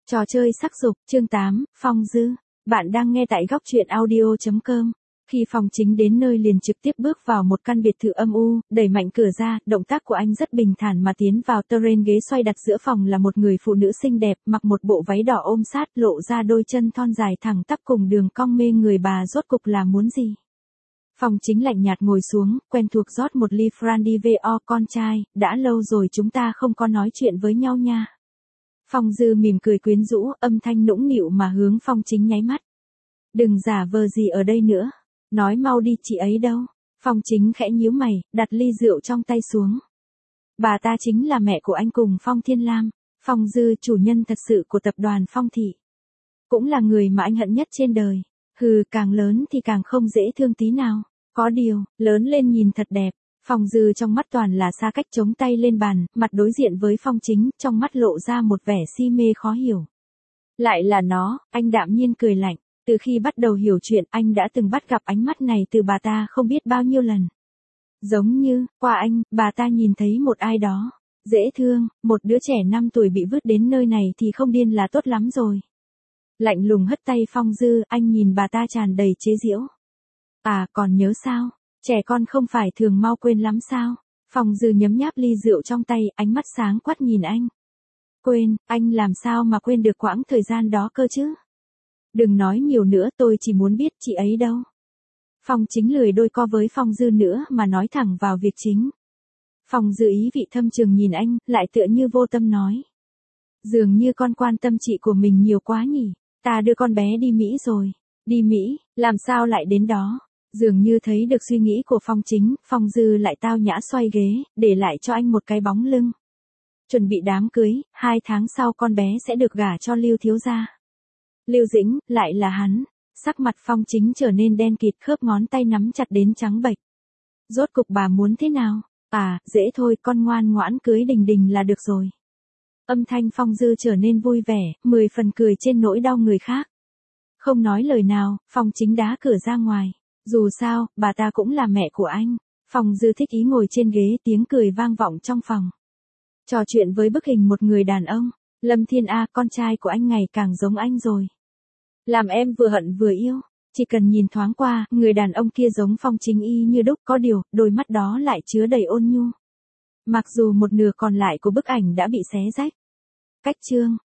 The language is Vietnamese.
Trò chơi sắc dục, chương 8, Phong Dư. Bạn đang nghe tại góc truyện audio.com. Khi Phong Chính đến nơi liền trực tiếp bước vào một căn biệt thự âm u, đẩy mạnh cửa ra, động tác của anh rất bình thản mà tiến vào. Terrain ghế xoay đặt giữa phòng là một người phụ nữ xinh đẹp, mặc một bộ váy đỏ ôm sát, lộ ra đôi chân thon dài thẳng tắp cùng đường cong mê người. Bà rốt cục là muốn gì? Phong Chính lạnh nhạt ngồi xuống, quen thuộc rót một ly Frandivo. Con trai, đã lâu rồi chúng ta không có nói chuyện với nhau nha. Phong Dư mỉm cười quyến rũ, âm thanh nũng nịu mà hướng Phong Chính nháy mắt. Đừng giả vờ gì ở đây nữa. Nói mau đi, chị ấy đâu? Phong Chính khẽ nhíu mày, đặt ly rượu trong tay xuống. Bà ta chính là mẹ của anh cùng Phong Thiên Lam. Phong Dư, chủ nhân thật sự của tập đoàn Phong Thị. Cũng là người mà anh hận nhất trên đời. Hừ, càng lớn thì càng không dễ thương tí nào. Có điều, lớn lên nhìn thật đẹp. Phong Dư trong mắt toàn là xa cách, chống tay lên bàn, mặt đối diện với Phong Chính, trong mắt lộ ra một vẻ si mê khó hiểu. Lại là nó, anh đạm nhiên cười lạnh. Từ khi bắt đầu hiểu chuyện, anh đã từng bắt gặp ánh mắt này từ bà ta không biết bao nhiêu lần. Giống như, qua anh, bà ta nhìn thấy một ai đó. Dễ thương, một đứa trẻ 5 tuổi bị vứt đến nơi này thì không điên là tốt lắm rồi. Lạnh lùng hất tay Phong Dư, anh nhìn bà ta tràn đầy chế giễu. À, còn nhớ sao? Trẻ con không phải thường mau quên lắm sao? Phong Dư nhấm nháp ly rượu trong tay, ánh mắt sáng quắc nhìn anh. Quên, anh làm sao mà quên được quãng thời gian đó cơ chứ? Đừng nói nhiều nữa, tôi chỉ muốn biết chị ấy đâu. Phong Chính lười đôi co với Phong Dư nữa mà nói thẳng vào việc chính. Phong Dư ý vị thâm trường nhìn anh, lại tựa như vô tâm nói. Dường như con quan tâm chị của mình nhiều quá nhỉ, ta đưa con bé đi Mỹ rồi. Đi Mỹ, làm sao lại đến đó? Dường như thấy được suy nghĩ của Phong Chính, Phong Dư lại tao nhã xoay ghế, để lại cho anh một cái bóng lưng. Chuẩn bị đám cưới, 2 tháng sau con bé sẽ được gả cho Lưu thiếu gia. Lưu Dĩnh, lại là hắn. Sắc mặt Phong Chính trở nên đen kịt, khớp ngón tay nắm chặt đến trắng bệch. Rốt cục bà muốn thế nào? À, dễ thôi, con ngoan ngoãn cưới Đình Đình là được rồi. Âm thanh Phong Dư trở nên vui vẻ, 10 phần cười trên nỗi đau người khác. Không nói lời nào, Phong Chính đá cửa ra ngoài. Dù sao, bà ta cũng là mẹ của anh. Phong Dư thích ý ngồi trên ghế, tiếng cười vang vọng trong phòng. Trò chuyện với bức hình một người đàn ông. Lâm Thiên A, con trai của anh ngày càng giống anh rồi. Làm em vừa hận vừa yêu. Chỉ cần nhìn thoáng qua, người đàn ông kia giống Phong Chính y như đúc, có điều, đôi mắt đó lại chứa đầy ôn nhu. Mặc dù một nửa còn lại của bức ảnh đã bị xé rách. Cách chương.